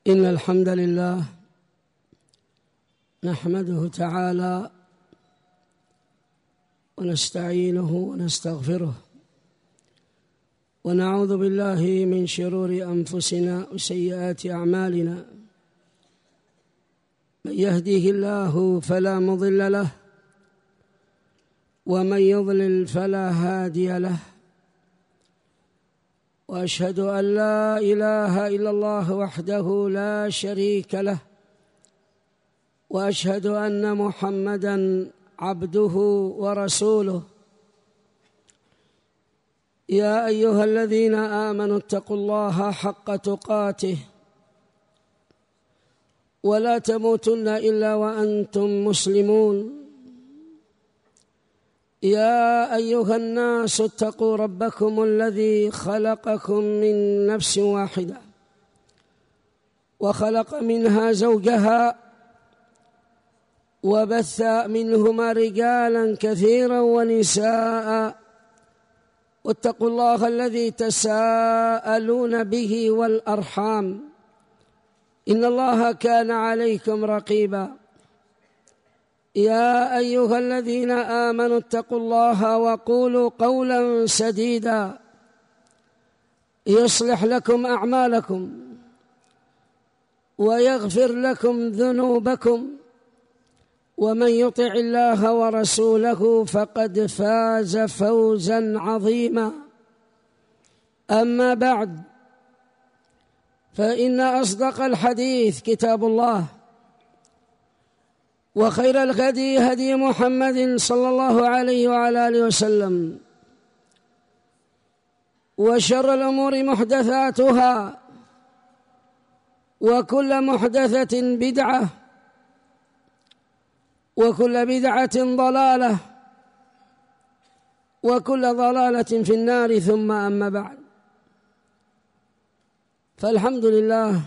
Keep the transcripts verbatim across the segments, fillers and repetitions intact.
إن الحمد لله نحمده تعالى ونستعينه ونستغفره ونعوذ بالله من شرور أنفسنا وسيئات أعمالنا. من يهديه الله فلا مضل له ومن يضلل فلا هادي له، وأشهد أن لا إله إلا الله وحده لا شريك له، وأشهد أن محمدًا عبده ورسوله. يا أيها الذين آمنوا اتقوا الله حق تقاته ولا تموتن إلا وأنتم مسلمون. يا أيها الناس اتقوا ربكم الذي خلقكم من نفس واحدة وخلق منها زوجها وبث منهما رجالا كثيرا ونساء، واتقوا الله الذي تساءلون به والأرحام إن الله كان عليكم رقيبا. يا أيها الذين آمنوا اتقوا الله وقولوا قولا سديدا يصلح لكم أعمالكم ويغفر لكم ذنوبكم، ومن يطع الله ورسوله فقد فاز فوزا عظيما. أما بعد، فإن أصدق الحديث كتاب الله، وخير الهدي هدي محمد صلى الله عليه وعلى آله وسلم، وشر الأمور محدثاتها، وكل محدثة بدعة، وكل بدعة ضلالة، وكل ضلالة في النار. ثم أما بعد، فالحمد لله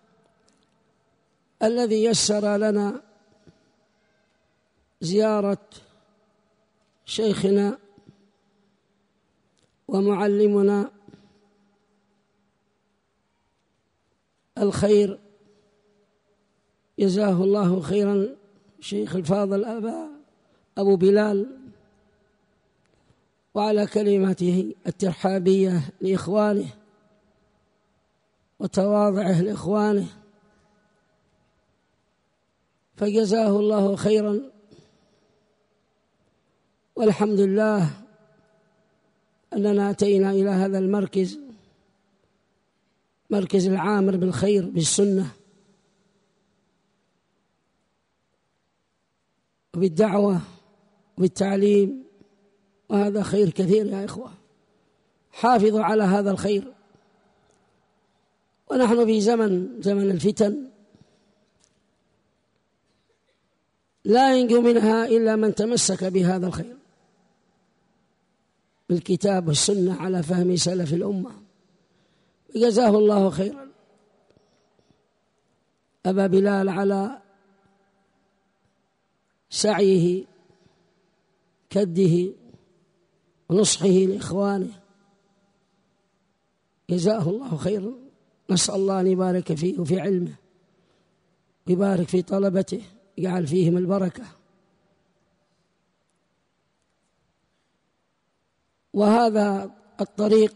الذي يسر لنا زيارة شيخنا ومعلمنا الخير، جزاه الله خيرا، شيخ الفاضل أبا أبو بلال، وعلى كلمته الترحابية لإخوانه وتواضعه لإخوانه، فجزاه الله خيرا. والحمد لله أننا أتينا إلى هذا المركز، مركز العامر بالخير بالسنة وبالدعوة وبالتعليم، وهذا خير كثير يا إخوة. حافظوا على هذا الخير، ونحن في زمن زمن الفتن لا ينجو منها إلا من تمسك بهذا الخير، بالكتاب والسنة على فهم سلف الأمة. جزاه الله خيرا أبا بلال على سعيه كده ونصحه لإخوانه، جزاه الله خيرا. نسأل الله أن يبارك فيه وفي علمه، ويبارك في طلبته، يجعل فيهم البركة. وهذا الطريق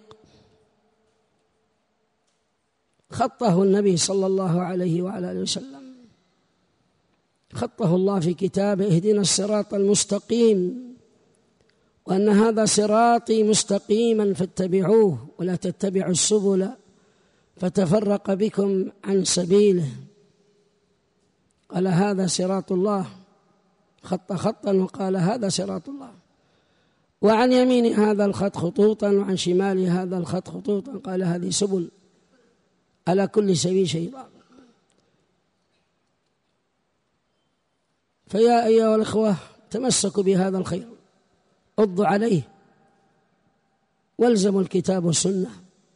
خطه النبي صلى الله عليه وعلى آله وسلم، خطه الله في كتابه: اهدنا الصراط المستقيم، وأن هذا صراطي مستقيما فاتبعوه ولا تتبعوا السبل فتفرق بكم عن سبيله. قال هذا صراط الله، خط خطا وقال هذا صراط الله، وعن يمين هذا الخط خطوطا وعن شمال هذا الخط خطوطا، قال هذه سبل على كل سبيل شيطان. فيا أيها الأخوة، تمسكوا بهذا الخير، عضوا عليه، والزموا الكتاب والسنة.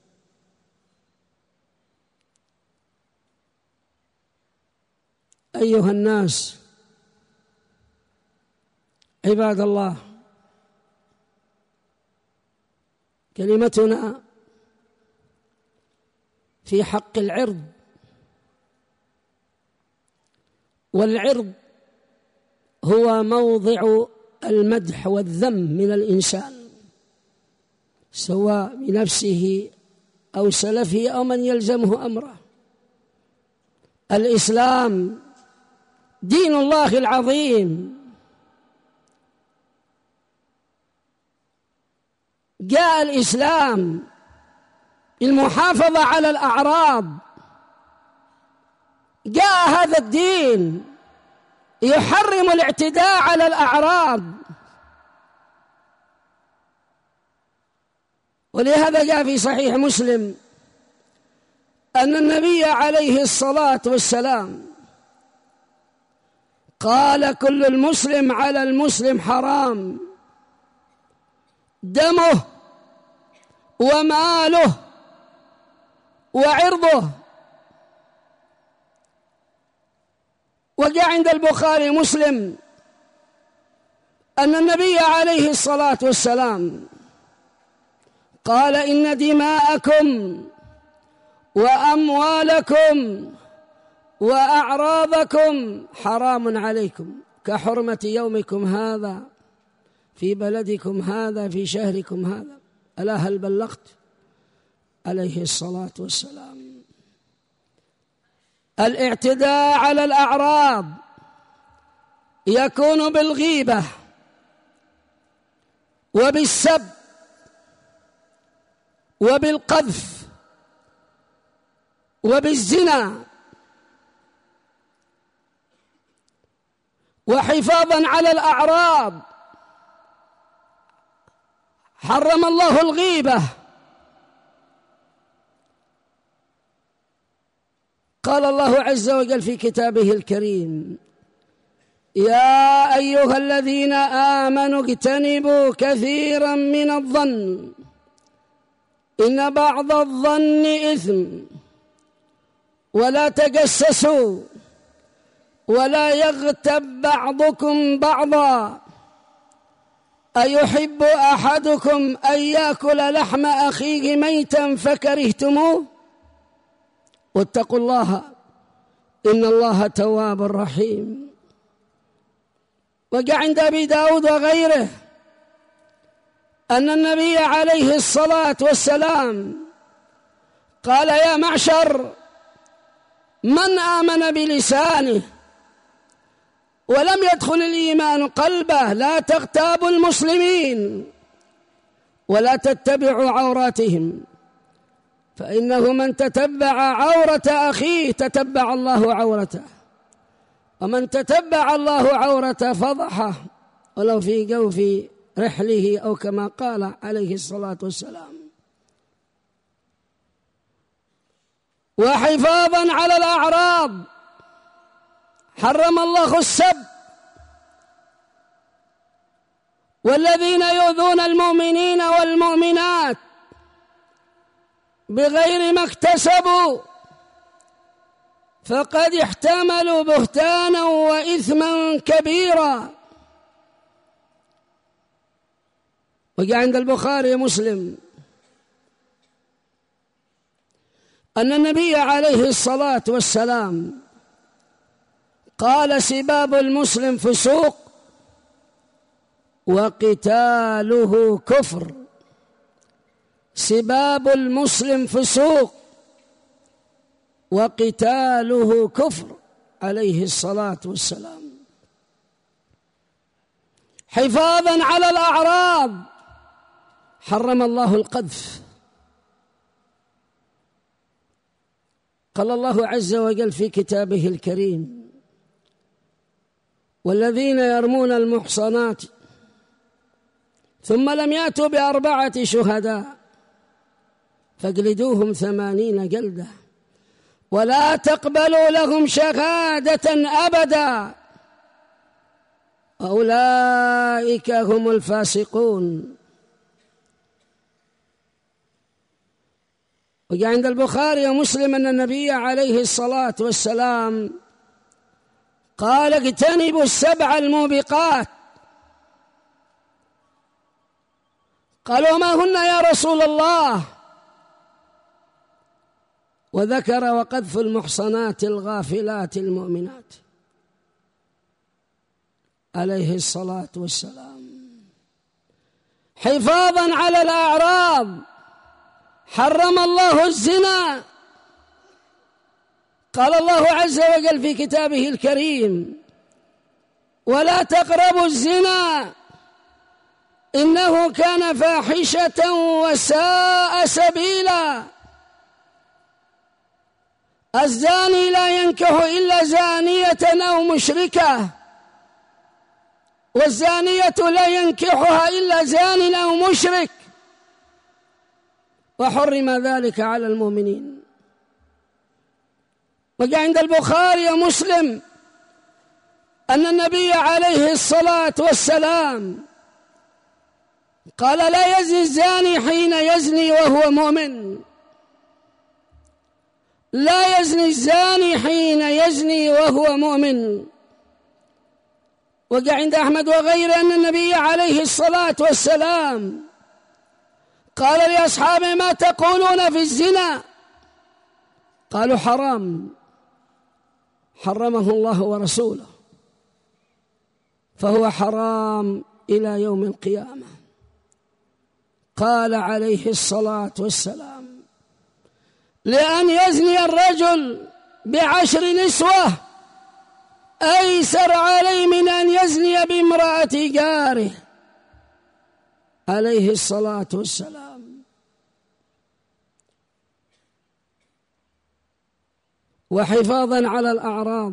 أيها الناس عباد الله، كلمتنا في حق العرض والعرض هو موضع المدح والذم من الإنسان، سواء بنفسه أو سلفه أو من يلزمه أمره. الإسلام دين الله العظيم، جاء الإسلام بالمحافظة على الأعراض، جاء هذا الدين يحرم الاعتداء على الأعراض، ولهذا جاء في صحيح مسلم أن النبي عليه الصلاة والسلام قال: كل المسلم على المسلم حرام، دمه وماله وعرضه. وجاء عند البخاري مسلم أن النبي عليه الصلاة والسلام قال: إن دماءكم وأموالكم وأعراضكم حرام عليكم كحرمة يومكم هذا في بلدكم هذا في شهركم هذا. ألا هل بلغت؟ عليه الصلاة والسلام. الاعتداء على الأعراض يكون بالغيبة وبالسب وبالقذف وبالزنا، وحفاظا على الأعراض حرم الله الغيبة. قال الله عز وجل في كتابه الكريم: يا أيها الذين آمنوا اجتنبوا كثيرا من الظن إن بعض الظن إثم ولا تجسسوا ولا يغتب بعضكم بعضا أيحب أحدكم أن يأكل لحم أخيه ميتا فكرهتموه واتقوا الله إن الله تواب رحيم. وجاء عند أبي داود وغيره أن النبي عليه الصلاة والسلام قال: يا معشر من آمن بلسانه ولم يدخل الإيمان قلبه لا تغتابوا المسلمين ولا تتبعوا عوراتهم، فإنه من تتبع عورة أخيه تتبع الله عورته، ومن تتبع الله عورته فضحه ولو في جوف رحله أو كما قال عليه الصلاة والسلام. وحفاظا على الأعراض حرم الله السب، والذين يؤذون المؤمنين والمؤمنات بغير ما اكتسبوا فقد احتملوا بهتانا وإثما كبيرا. وجاء عند البخاري ومسلم أن النبي عليه الصلاة والسلام قال: سباب المسلم فسوق وقتاله كفر. سباب المسلم فسوق وقتاله كفر عليه الصلاة والسلام. حفاظا على الأعراض حرم الله القذف. قال الله عز وجل في كتابه الكريم: والذين يرمون المحصنات ثم لم يأتوا بأربعة شهداء فاجلدوهم ثمانين جلدة ولا تقبلوا لهم شهادة أبدا أولئك هم الفاسقون. وجاء عند البخاري ومسلم أن النبي عليه الصلاة والسلام قال: اجتنبوا السبع الموبقات. قالوا: ما هن يا رسول الله؟ وذكر: وقذف المحصنات الغافلات المؤمنات. عليه الصلاة والسلام. حفاظا على الأعراض حرم الله الزنا. قال الله عز وجل في كتابه الكريم: ولا تقربوا الزنا إنه كان فاحشة وساء سبيلا. الزاني لا ينكح إلا زانية أو مشركة، والزانية لا ينكحها إلا زان أو مشرك، وحرم ذلك على المؤمنين. وجاء عند البخاري ومسلم أن النبي عليه الصلاة والسلام قال: لا يزني الزاني حين يزني وهو مؤمن. لا يزني الزاني حين يزني وهو مؤمن. وجاء عند أحمد وغيره أن النبي عليه الصلاة والسلام قال لأصحابه: ما تقولون في الزنا؟ قالوا: حرام، حرمه الله ورسوله، فهو حرام إلى يوم القيامة. قال عليه الصلاة والسلام: لأن يزني الرجل بعشر نسوة أيسر عليه من أن يزني بامرأة جاره، عليه الصلاة والسلام. وحفاظا على الأعراض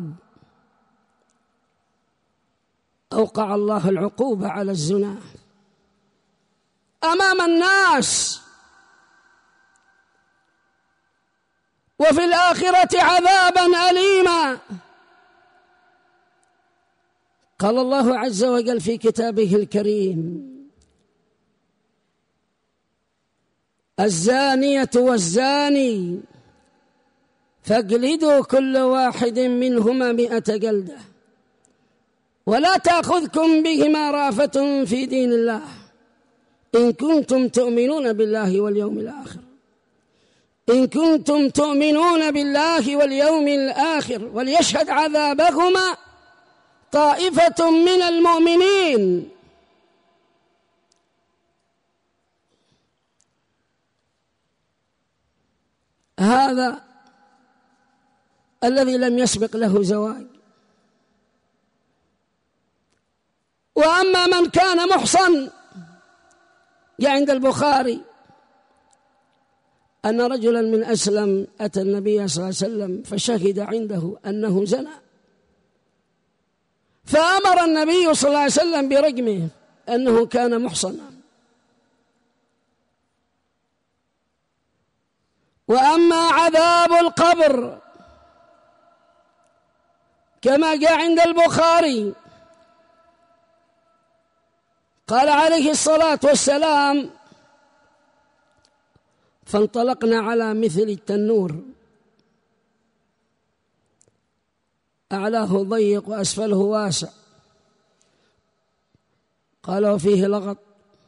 أوقع الله العقوبة على الزنا أمام الناس، وفي الآخرة عذابا أليما. قال الله عز وجل في كتابه الكريم: الزانية والزاني فاجلدوا كل واحد منهما مئة جلدة ولا تأخذكم بهما رأفة في دين الله إن كنتم تؤمنون بالله واليوم الآخر. إن كنتم تؤمنون بالله واليوم الآخر وليشهد عذابهما طائفة من المؤمنين. هذا الذي لم يسبق له زواج. وأما من كان محصن، جاء عند البخاري أن رجلا من أسلم أتى النبي صلى الله عليه وسلم فشهد عنده أنه زنى، فأمر النبي صلى الله عليه وسلم برجمه أنه كان محصنا. وأما عذاب القبر كما جاء عند البخاري قال عليه الصلاة والسلام: فانطلقنا على مثل التنور أعلاه ضيق وأسفله واسع، قال وفيه لغط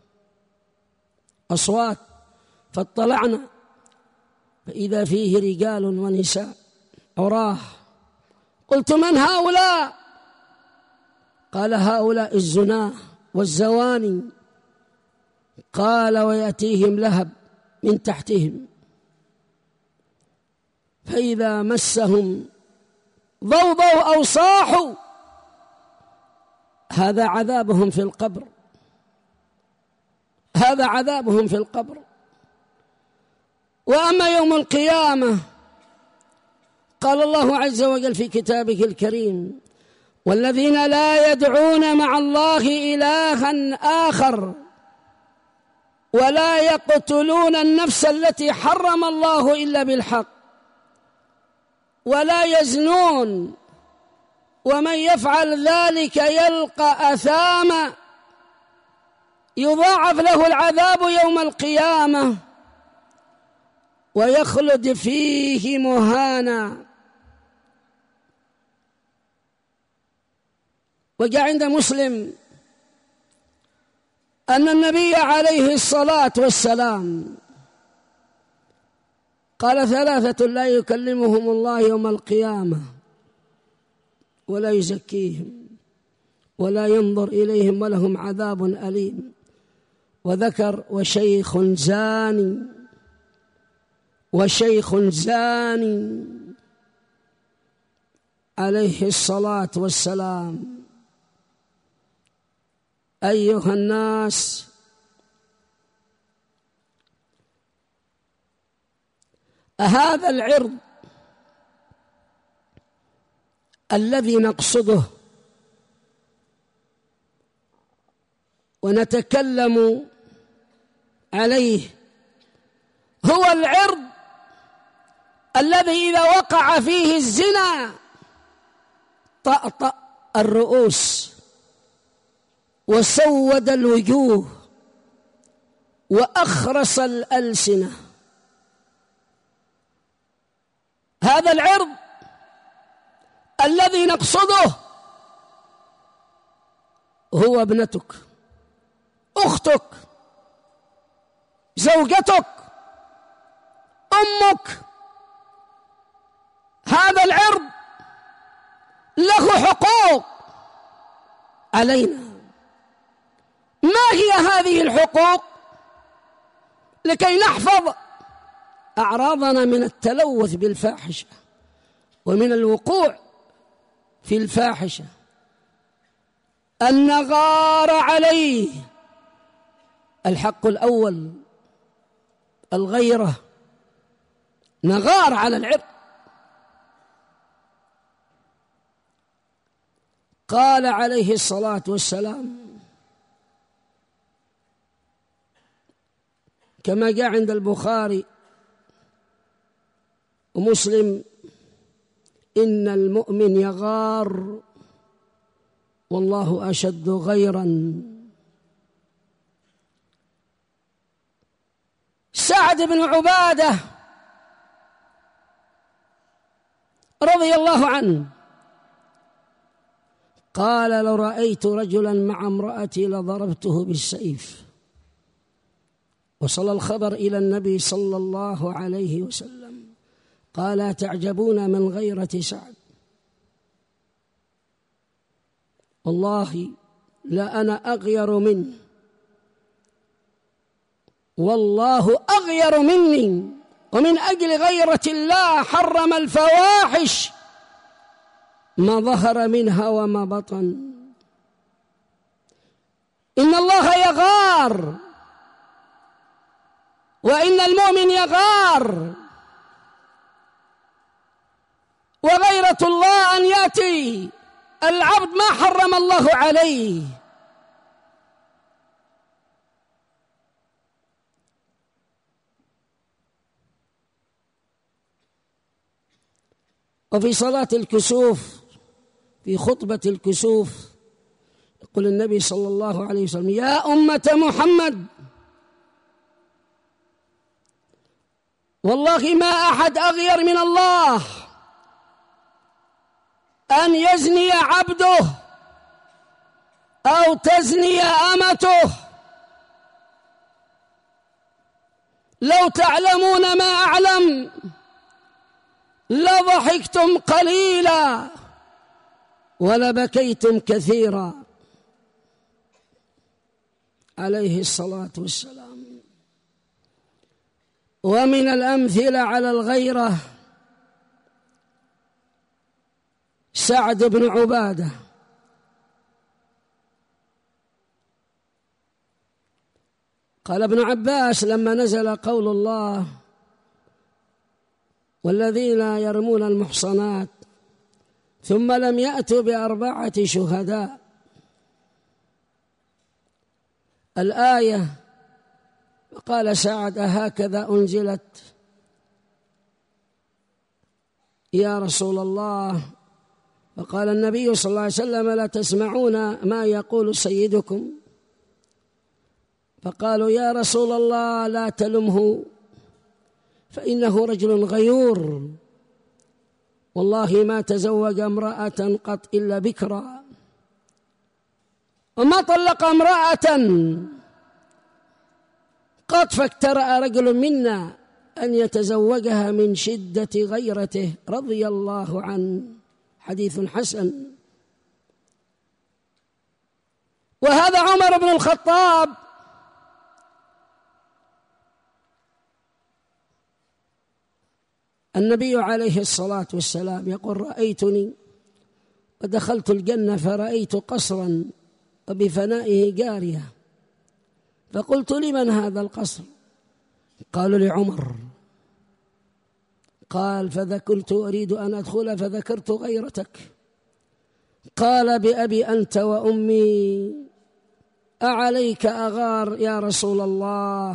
أصوات، فاطلعنا فإذا فيه رجال ونساء عراه. قلت: من هؤلاء؟ قال: هؤلاء الزناه والزواني. قال: ويأتيهم لهب من تحتهم، فإذا مسهم ضوضوا أو صاحوا، هذا عذابهم في القبر، هذا عذابهم في القبر. وأما يوم القيامة قال الله عز وجل في كتابه الكريم: والذين لا يدعون مع الله إلها آخر ولا يقتلون النفس التي حرم الله إلا بالحق ولا يزنون ومن يفعل ذلك يلقى أثاما يضاعف له العذاب يوم القيامة ويخلد فيه مهانا. وجاء عند مسلم أن النبي عليه الصلاة والسلام قال: ثلاثة لا يكلمهم الله يوم القيامة ولا يزكيهم ولا ينظر إليهم ولهم عذاب أليم. وذكر وشيخ زاني، وشيخ زاني عليه الصلاة والسلام. أيها الناس، هذا العرض الذي نقصده ونتكلم عليه هو العرض الذي إذا وقع فيه الزنا طأطأ الرؤوس وسود الوجوه وأخرس الألسنة. هذا العرض الذي نقصده هو ابنتك، أختك، زوجتك، أمك. هذا العرض له حقوق علينا. ما هي هذه الحقوق؟ لكي نحفظ أعراضنا من التلوث بالفاحشة ومن الوقوع في الفاحشة، أن نغار عليه. الحق الأول الغيرة، نغار على العرض. قال عليه الصلاة والسلام كما جاء عند البخاري ومسلم: إن المؤمن يغار والله أشد غيرا. سعد بن عبادة رضي الله عنه قال: لو رأيت رجلا مع امرأتي لضربته بالسيف. وصل الخبر إلى النبي صلى الله عليه وسلم قال: تعجبون من غيرة سعد؟ والله لا أنا أغير منه، والله أغير مني، ومن أجل غيرة الله حرم الفواحش ما ظهر منها وما بطن. إن الله يغار، وإن المؤمن يغار. وغيرة الله أن يأتي العبد ما حرم الله عليه. وفي صلاة الكسوف، في خطبة الكسوف، يقول النبي صلى الله عليه وسلم: يا أمة محمد، والله ما أحد أغير من الله أن يزني عبده أو تزني أمته. لو تعلمون ما أعلم لضحكتم قليلا ولبكيتم كثيرا. عليه الصلاة والسلام. ومن الأمثلة على الغيرة سعد بن عبادة. قال ابن عباس لما نزل قول الله: والذين يرمون المحصنات ثم لم يأتوا بأربعة شهداء، الآية، قال سعد: هكذا أنزلت يا رسول الله؟ فقال النبي صلى الله عليه وسلم: لا تسمعون ما يقول سيدكم؟ فقالوا: يا رسول الله لا تلمه فإنه رجل غيور، والله ما تزوج امرأة قط إلا بكرا، وما طلق امرأة قط فاكترأ رجل منا أن يتزوجها من شدة غيرته رضي الله عنه. حديث حسن. وهذا عمر بن الخطاب النبي عليه الصلاة والسلام يقول: رأيتني ودخلت الجنة فرأيت قصرا وبفنائه جارية، فقلت: لمن هذا القصر؟ قالوا: لعمر. قال: فكنت أريد أن أدخل فذكرت غيرتك. قال: بأبي أنت وأمي أعليك أغار يا رسول الله،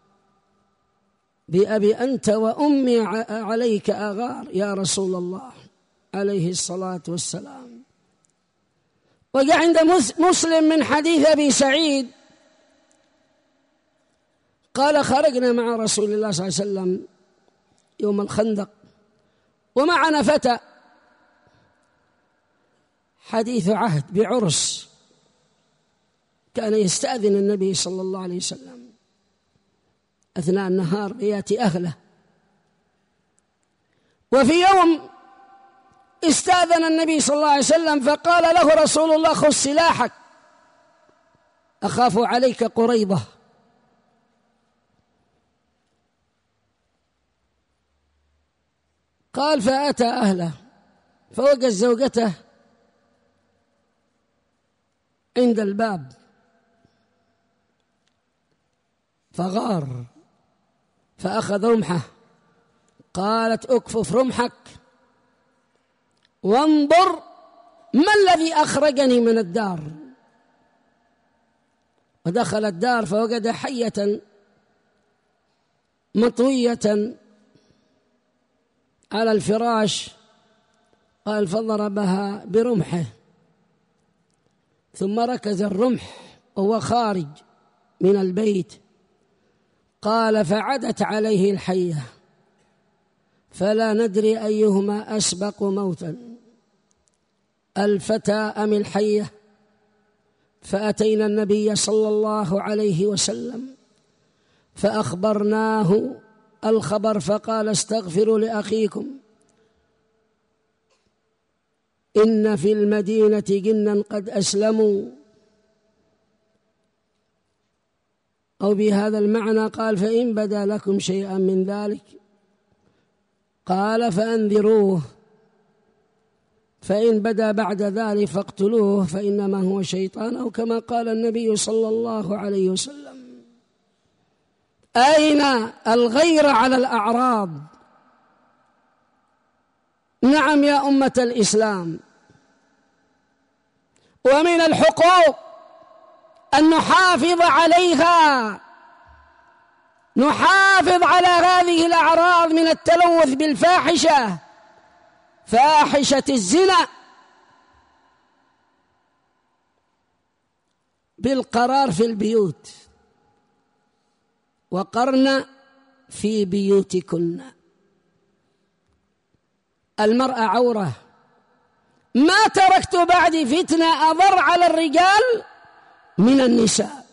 بأبي أنت وأمي عليك أغار يا رسول الله عليه الصلاة والسلام. وجاء عند مسلم من حديث أبي سعيد قال: خرجنا مع رسول الله صلى الله عليه وسلم يوم الخندق ومعنا فتى حديث عهد بعرس، كان يستأذن النبي صلى الله عليه وسلم أثناء النهار يأتي أهله. وفي يوم استأذن النبي صلى الله عليه وسلم فقال له رسول الله: خذ سلاحك أخاف عليك قريضة. قال: فأتى أهله فوجد زوجته عند الباب فغار فأخذ رمحه. قالت: أكفف رمحك وانظر ما الذي أخرجني من الدار. ودخل الدار فوجد حية مطوية على الفراش. قال: فضربها برمحه ثم ركز الرمح وهو خارج من البيت. قال: فعدت عليه الحية فلا ندري أيهما أسبق موتا، الفتى أم الحية. فأتينا النبي صلى الله عليه وسلم فأخبرناه الخبر فقال: استغفروا لأخيكم إن في المدينة جنا قد أسلموا، أو بهذا المعنى قال: فإن بدا لكم شيئا من ذلك قال فأنذروه، فإن بدا بعد ذلك فاقتلوه فإنما هو شيطان، أو كما قال النبي صلى الله عليه وسلم. أين الغيرة على الأعراض؟ نعم يا أمة الإسلام، ومن الحقوق أن نحافظ عليها، نحافظ على هذه الأعراض من التلوث بالفاحشة، فاحشة الزنا، بالقرار في البيوت، وقرن في بيوتكن. المرأة عورة، ما تركت بعد فتنة أضر على الرجال من النساء.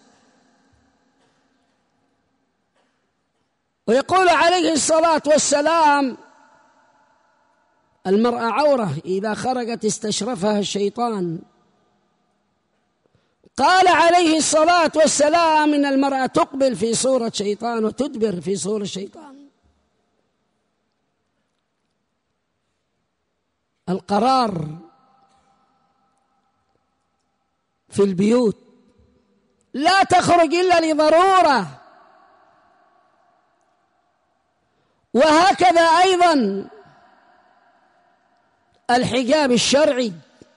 ويقول عليه الصلاة والسلام: المرأة عورة إذا خرجت استشرفها الشيطان. قال عليه الصلاة والسلام: إن المرأة تقبل في صورة شيطان وتدبر في صورة شيطان. القرار في البيوت، لا تخرج إلا لضرورة. وهكذا أيضا الحجاب الشرعي،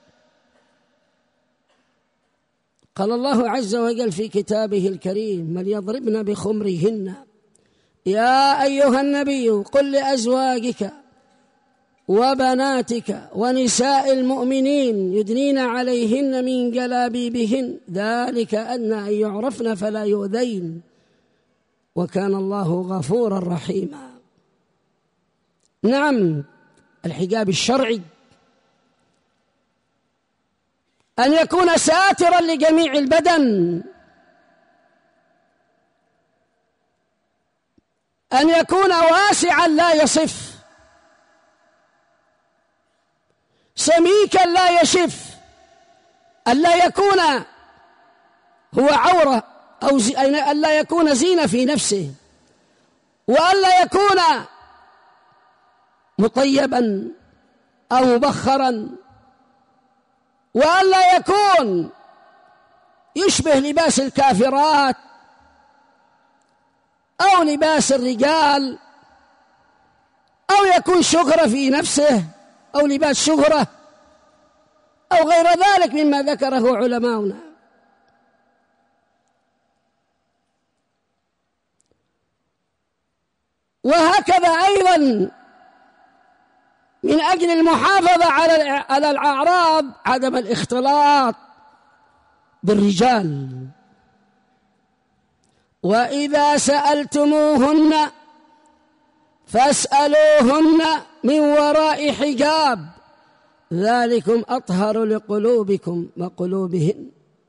قال الله عز وجل في كتابه الكريم: وليضربن بخمرهن يا أيها النبي قل لأزواجك وبناتك ونساء المؤمنين يدنين عليهن من جلابيبهن ذلك أدنى أن يعرفن فلا يؤذين وكان الله غفورا رحيما. نعم، الحجاب الشرعي أن يكون ساترا لجميع البدن، أن يكون واسعا لا يصف، سميكا لا يشف، أن لا يكون هو عورة أو ألا يكون زينة في نفسه، وألا يكون مطيبا أو مبخرا، وألا يكون يشبه لباس الكافرات أو لباس الرجال، أو يكون شهرة في نفسه أو لباس شهرة أو غير ذلك مما ذكره علماؤنا. وهكذا أيضا من أجل المحافظة على الأعراض عدم الاختلاط بالرجال. وإذا سألتموهن فاسألوهن من وراء حجاب ذلكم أطهر لقلوبكم وقلوبهن.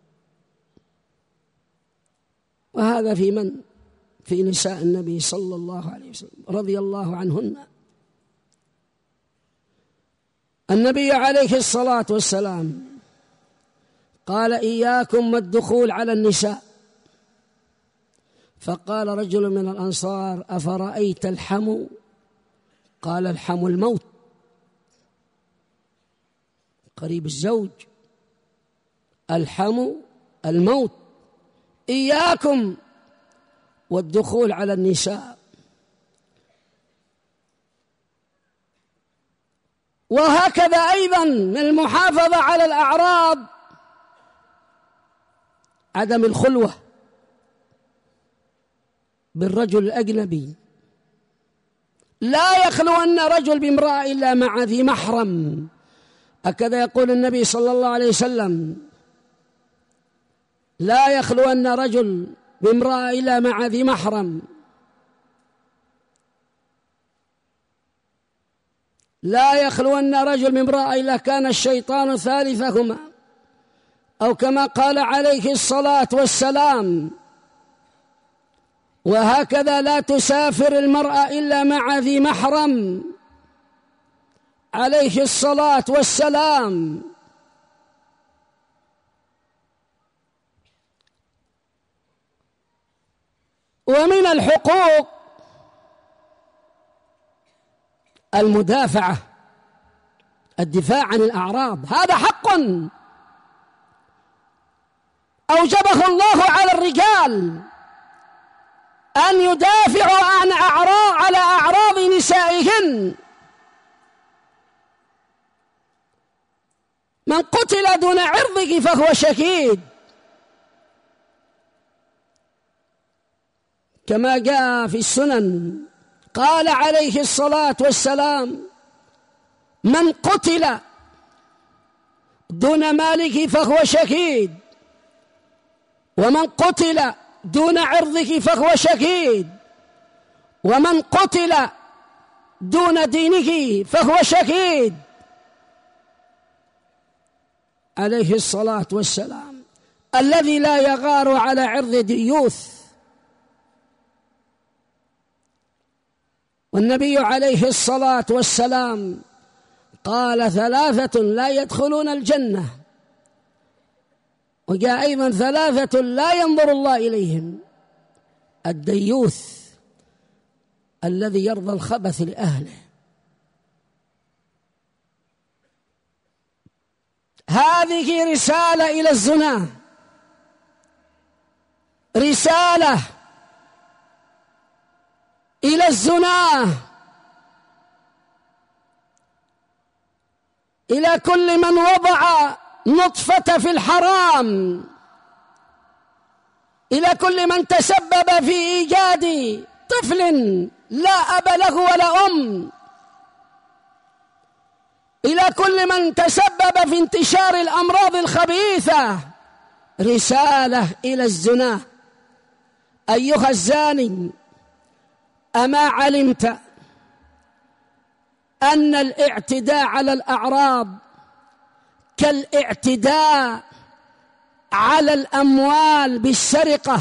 وهذا في من؟ في نساء النبي صلى الله عليه وسلم رضي الله عنهن. النبي عليه الصلاة والسلام قال إياكم والدخول على النساء، فقال رجل من الأنصار أفرأيت الحمو؟ قال الحمو الموت، قريب الزوج، الحمو الموت، إياكم والدخول على النساء. وهكذا أيضا من المحافظة على الأعراض عدم الخلوة بالرجل الأجنبي. لا يخلون رجل بامرأة إلا مع ذي محرم، هكذا يقول النبي صلى الله عليه وسلم: لا يخلون رجل بامرأة إلا مع ذي محرم، لا يخلون رجل بامرأة إلا كان الشيطان ثالثهما، أو كما قال عليه الصلاة والسلام. وهكذا لا تسافر المرأة إلا مع ذي محرم عليه الصلاة والسلام. ومن الحقوق المدافعة، الدفاع عن الأعراض، هذا حق أوجبه الله على الرجال أن يدافعوا عن أعراض على أعراض نسائهن. من قتل دون عرضه فهو شهيد، كما جاء في السنن. قال عليه الصلاة والسلام: من قتل دون ماله فهو شهيد، ومن قتل دون عرضه فهو شهيد، ومن قتل دون دينه فهو شهيد، عليه الصلاة والسلام. الذي لا يغار على عرض ديوث. والنبي عليه الصلاة والسلام قال: ثلاثة لا يدخلون الجنة. وجاء أيضا: ثلاثة لا ينظر الله إليهم: الديوث الذي يرضى الخبث لأهله. هذه رسالة إلى الزنا، رسالة إلى الزنا، إلى كل من وضع نطفة في الحرام، إلى كل من تسبب في إيجاد طفل لا أب له ولا أم، إلى كل من تسبب في انتشار الأمراض الخبيثة. رسالة إلى الزنا: أيها الزاني، أما علمت أن الاعتداء على الأعراض كالاعتداء على الأموال بالسرقة،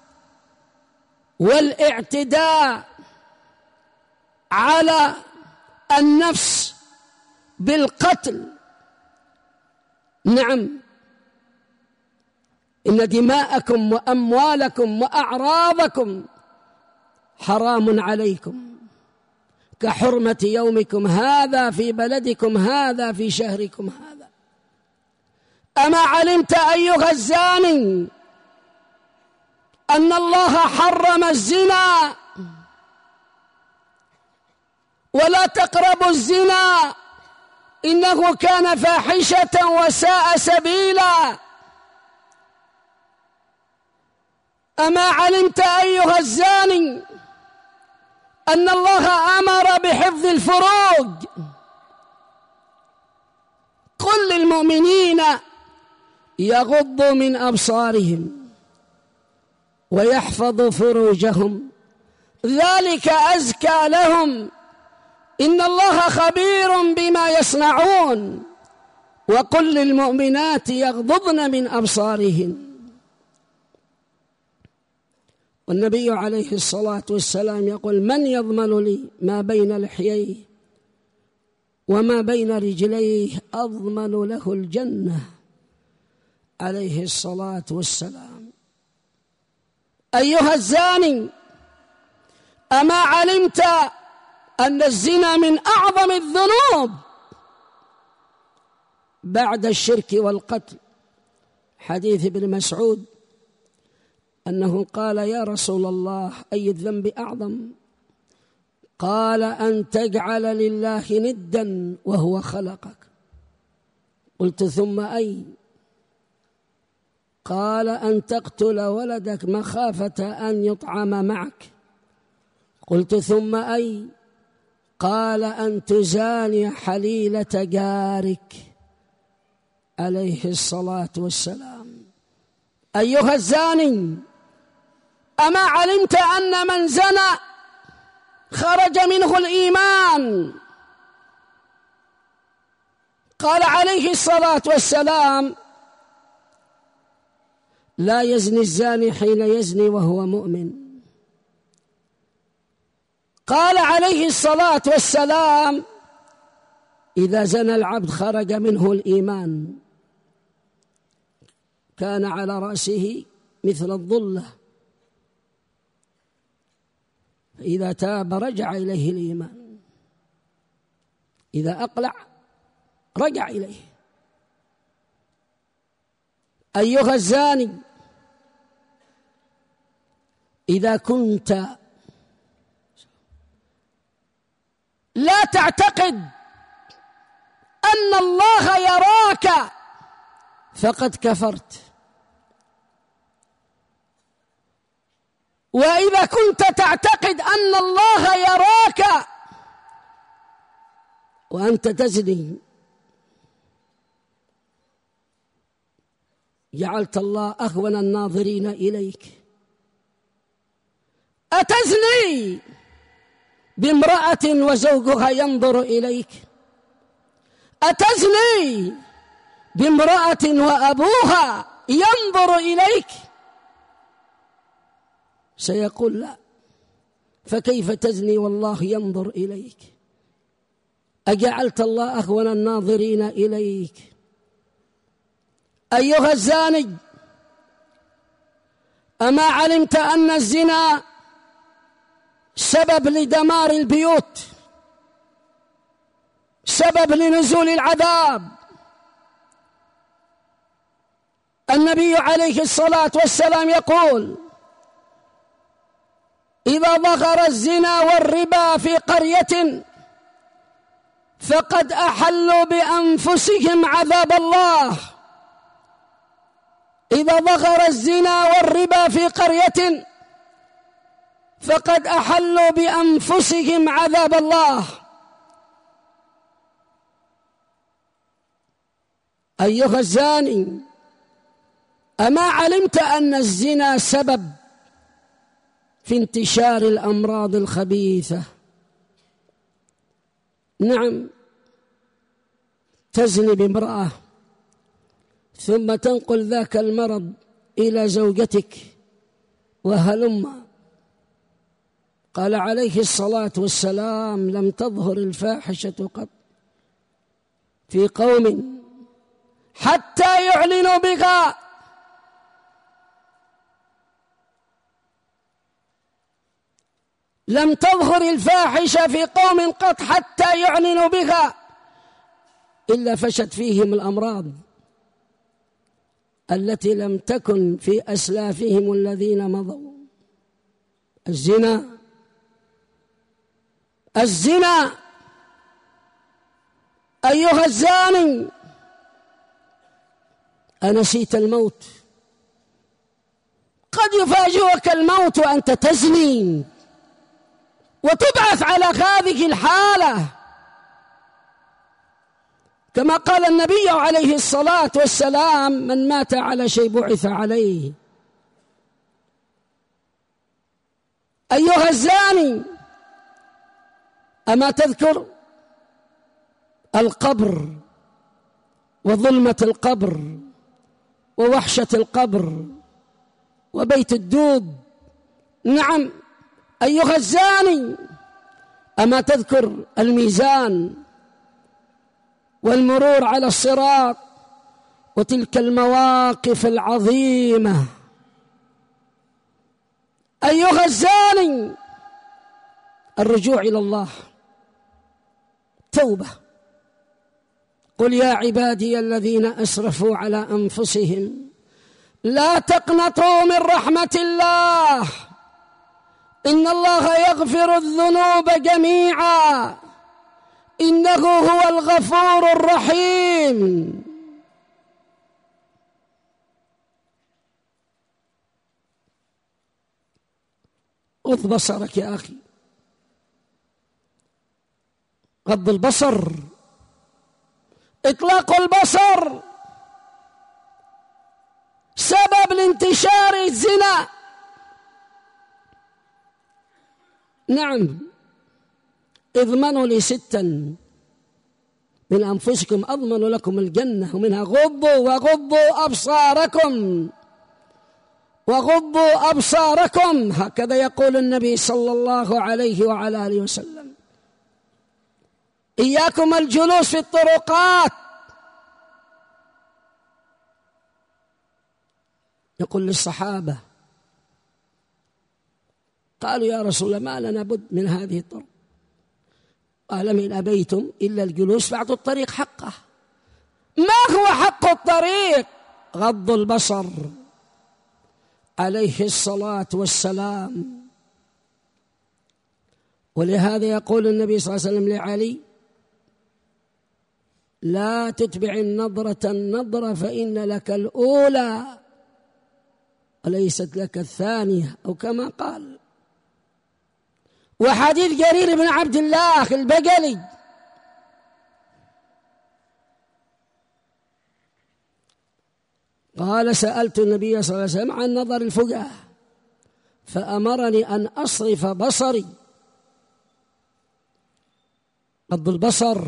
والاعتداء على النفس بالقتل؟ نعم، إن دماءكم وأموالكم وأعراضكم حرام عليكم كحرمة يومكم هذا في بلدكم هذا في شهركم هذا. أما علمت أيها الزاني أن الله حرم الزنا ولا تقربوا الزنا إنه كان فاحشة وساء سبيلا. أما علمت أيها الزاني أن الله أمر بحفظ الفروج؟ قل للمؤمنين يغضوا من أبصارهم ويحفظوا فروجهم ذلك أزكى لهم إن الله خبير بما يصنعون. وقل للمؤمنات يغضضن من أبصارهن. والنبي عليه الصلاة والسلام يقول من يضمن لي ما بين لحييه وما بين رجليه أضمن له الجنة عليه الصلاة والسلام. أيها الزاني أما علمت أن الزنا من أعظم الذنوب بعد الشرك والقتل؟ حديث ابن مسعود أنه قال يا رسول الله أي الذنب أعظم؟ قال أن تجعل لله ندا وهو خلقك. قلت ثم أي؟ قال أن تقتل ولدك مخافة أن يطعم معك. قلت ثم أي؟ قال أن تزاني حليلة جارك عليه الصلاة والسلام. أيها الزاني أما علمت أن من زنى خرج منه الإيمان؟ قال عليه الصلاة والسلام لا يزني الزاني حين يزني وهو مؤمن. قال عليه الصلاة والسلام إذا زنى العبد خرج منه الإيمان كان على رأسه مثل الظلة فإذا تاب رجع إليه الإيمان، إذا أقلع رجع إليه. أيها الزاني إذا كنت لا تعتقد أن الله يراك فقد كفرت، وإذا كنت تعتقد أن الله يراك وأنت تزني جعلت الله أهون الناظرين إليك. أتزني بامرأة وزوجها ينظر إليك؟ أتزني بامرأة وأبوها ينظر إليك؟ سيقول لا. فكيف تزني والله ينظر إليك؟ أجعلت الله أهون الناظرين إليك؟ أيها الزاني أما علمت أن الزنا سبب لدمار البيوت، سبب لنزول العذاب؟ النبي عليه الصلاة والسلام يقول إذا ظهر الزنا والربا في قرية فقد أحلوا بأنفسهم عذاب الله. إذا ظهر الزنا والربا في قرية فقد أحلوا بأنفسهم عذاب الله. أيها الزاني أما علمت أن الزنا سبب في انتشار الأمراض الخبيثة؟ نعم، تزني بامرأة ثم تنقل ذاك المرض إلى زوجتك وهلم. قال عليه الصلاة والسلام لم تظهر الفاحشة قط في قوم حتى يعلنوا بها لم تظهر الفاحشة في قوم قط حتى يعلنوا بها إلا فشت فيهم الأمراض التي لم تكن في أسلافهم الذين مضوا. الزنا الزنا أيها الزاني، أنسيت الموت؟ قد يفاجئك الموت وأنت تزني وتبعث على هذه الحالة، كما قال النبي عليه الصلاة والسلام: من مات على شيء بعث عليه. أيها الزاني، أما تذكر القبر وظلمة القبر ووحشة القبر وبيت الدود؟ نعم. أيها الزاني، أما تذكر الميزان والمرور على الصراط وتلك المواقف العظيمة؟ أيها الزاني، الرجوع إلى الله، توبة. قل يا عبادي الذين أسرفوا على أنفسهم لا تقنطوا من رحمة الله إن الله يغفر الذنوب جميعا إنه هو الغفور الرحيم. غض بصرك يا أخي، غض البصر، إطلاق البصر سبب لانتشار الزنا. نعم. اضمنوا لي ستا من أنفسكم أضمن لكم الجنة، ومنها غضوا وغضوا أبصاركم وغضوا أبصاركم، هكذا يقول النبي صلى الله عليه وعلى آله وسلم. إياكم الجلوس في الطرقات. يقول للصحابة، قالوا يا رسول الله ما لنا بد من هذه الطرق، قال من أبيتم إلا الجلوس فاعطوا الطريق حقه. ما هو حق الطريق؟ غض البصر عليه الصلاة والسلام. ولهذا يقول النبي صلى الله عليه وسلم لعلي: لا تتبع النظرة النظرة فإن لك الأولى وليست لك الثانية، أو كما قال. وحديث جرير بن عبد الله البجلي قال: سألت النبي صلى الله عليه وسلم عن نظر الفقهاء فأمرني أن أصرف بصري. غض البصر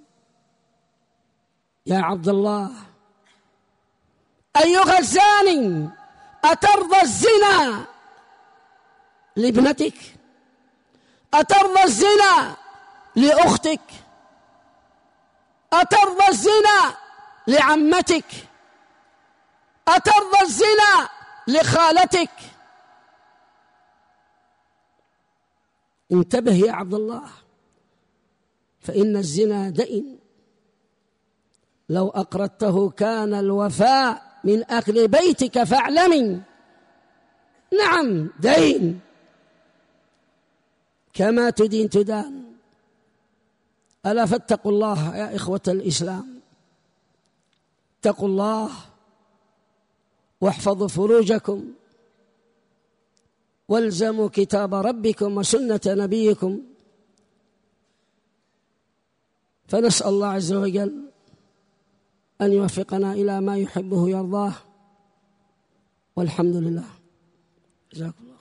يا عبد الله. أيها الزاني، أترضى الزنا لابنتك؟ أترضى الزنا لأختك؟ أترضى الزنا لعمتك؟ أترضى الزنا لخالتك؟ انتبه يا عبد الله، فإن الزنا دين، لو أقرضته كان الوفاء من أهل بيتك فاعلمي. نعم، دين، كما تدين تدان. ألا فاتقوا الله يا إخوة الإسلام، اتقوا الله واحفظوا فروجكم والزموا كتاب ربكم وسنة نبيكم. فنسأل الله عز وجل أن يوفقنا إلى ما يحبه ويرضاه، والحمد لله. جزاكم الله.